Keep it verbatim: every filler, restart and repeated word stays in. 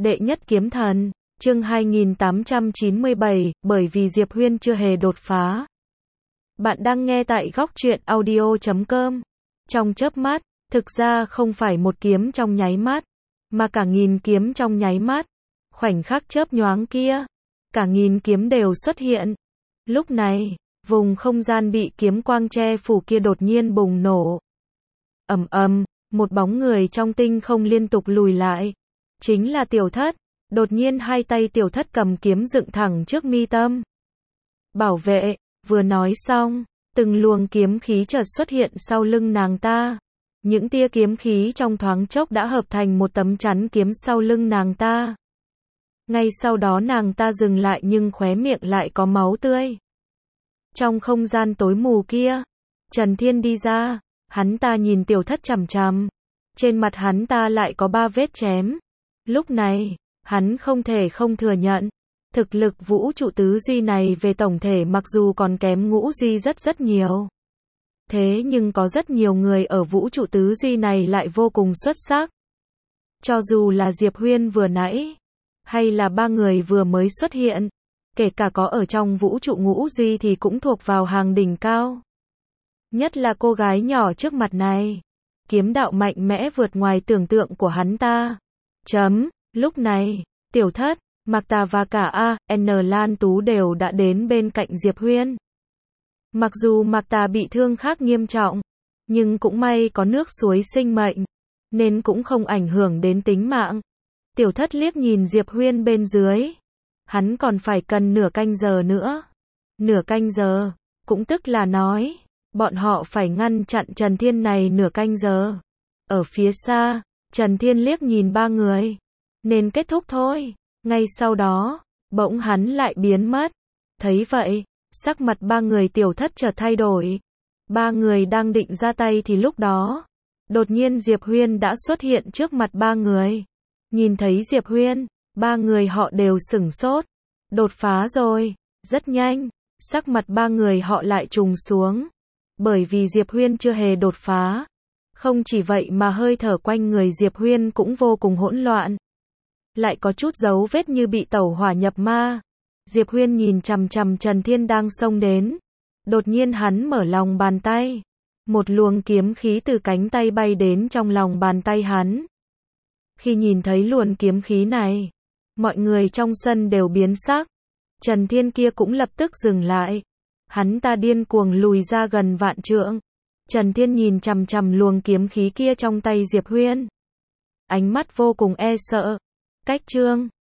Đệ nhất kiếm thần, chương hai nghìn tám trăm chín mươi bảy, bởi vì Diệp Huyên chưa hề đột phá. Bạn đang nghe tại góc truyện audio chấm com. Trong chớp mắt, thực ra không phải một kiếm trong nháy mắt, mà cả nghìn kiếm trong nháy mắt. Khoảnh khắc chớp nhoáng kia, cả nghìn kiếm đều xuất hiện. Lúc này, vùng không gian bị kiếm quang che phủ kia đột nhiên bùng nổ. Ầm ầm, một bóng người trong tinh không liên tục lùi lại. Chính là Tiểu Thất. Đột nhiên hai tay Tiểu Thất cầm kiếm dựng thẳng trước mi tâm. Bảo vệ, vừa nói xong, từng luồng kiếm khí chợt xuất hiện sau lưng nàng ta. Những tia kiếm khí trong thoáng chốc đã hợp thành một tấm chắn kiếm sau lưng nàng ta. Ngay sau đó nàng ta dừng lại nhưng khóe miệng lại có máu tươi. Trong không gian tối mù kia, Trần Thiên đi ra, hắn ta nhìn Tiểu Thất chằm chằm. Trên mặt hắn ta lại có ba vết chém. Lúc này, hắn không thể không thừa nhận, thực lực vũ trụ tứ duy này về tổng thể mặc dù còn kém ngũ duy rất rất nhiều. Thế nhưng có rất nhiều người ở vũ trụ tứ duy này lại vô cùng xuất sắc. Cho dù là Diệp Huyên vừa nãy, hay là ba người vừa mới xuất hiện, kể cả có ở trong vũ trụ ngũ duy thì cũng thuộc vào hàng đỉnh cao. Nhất là cô gái nhỏ trước mặt này, kiếm đạo mạnh mẽ vượt ngoài tưởng tượng của hắn ta. Chấm, lúc này, Tiểu Thất, Mạc Tà và cả A, N Lan Tú đều đã đến bên cạnh Diệp Huyên. Mặc dù Mạc Tà bị thương khác nghiêm trọng, nhưng cũng may có nước suối sinh mệnh, nên cũng không ảnh hưởng đến tính mạng. Tiểu Thất liếc nhìn Diệp Huyên bên dưới. Hắn còn phải cần nửa canh giờ nữa. Nửa canh giờ, cũng tức là nói, bọn họ phải ngăn chặn Trần Thiên này nửa canh giờ. Ở phía xa, Trần Thiên liếc nhìn ba người. Nên kết thúc thôi. Ngay sau đó, bỗng hắn lại biến mất. Thấy vậy, sắc mặt ba người Tiểu Thất chợt thay đổi. Ba người đang định ra tay thì lúc đó, đột nhiên Diệp Huyên đã xuất hiện trước mặt ba người. Nhìn thấy Diệp Huyên, ba người họ đều sửng sốt. Đột phá rồi, rất nhanh, sắc mặt ba người họ lại trùng xuống. Bởi vì Diệp Huyên chưa hề đột phá. Không chỉ vậy mà hơi thở quanh người Diệp Huyên cũng vô cùng hỗn loạn. Lại có chút dấu vết như bị tẩu hỏa nhập ma. Diệp Huyên nhìn chằm chằm Trần Thiên đang xông đến. Đột nhiên hắn mở lòng bàn tay. Một luồng kiếm khí từ cánh tay bay đến trong lòng bàn tay hắn. Khi nhìn thấy luồng kiếm khí này, mọi người trong sân đều biến sắc. Trần Thiên kia cũng lập tức dừng lại. Hắn ta điên cuồng lùi ra gần vạn trượng. Trần Thiên nhìn chằm chằm luồng kiếm khí kia trong tay Diệp Huyên. Ánh mắt vô cùng e sợ. Cách chương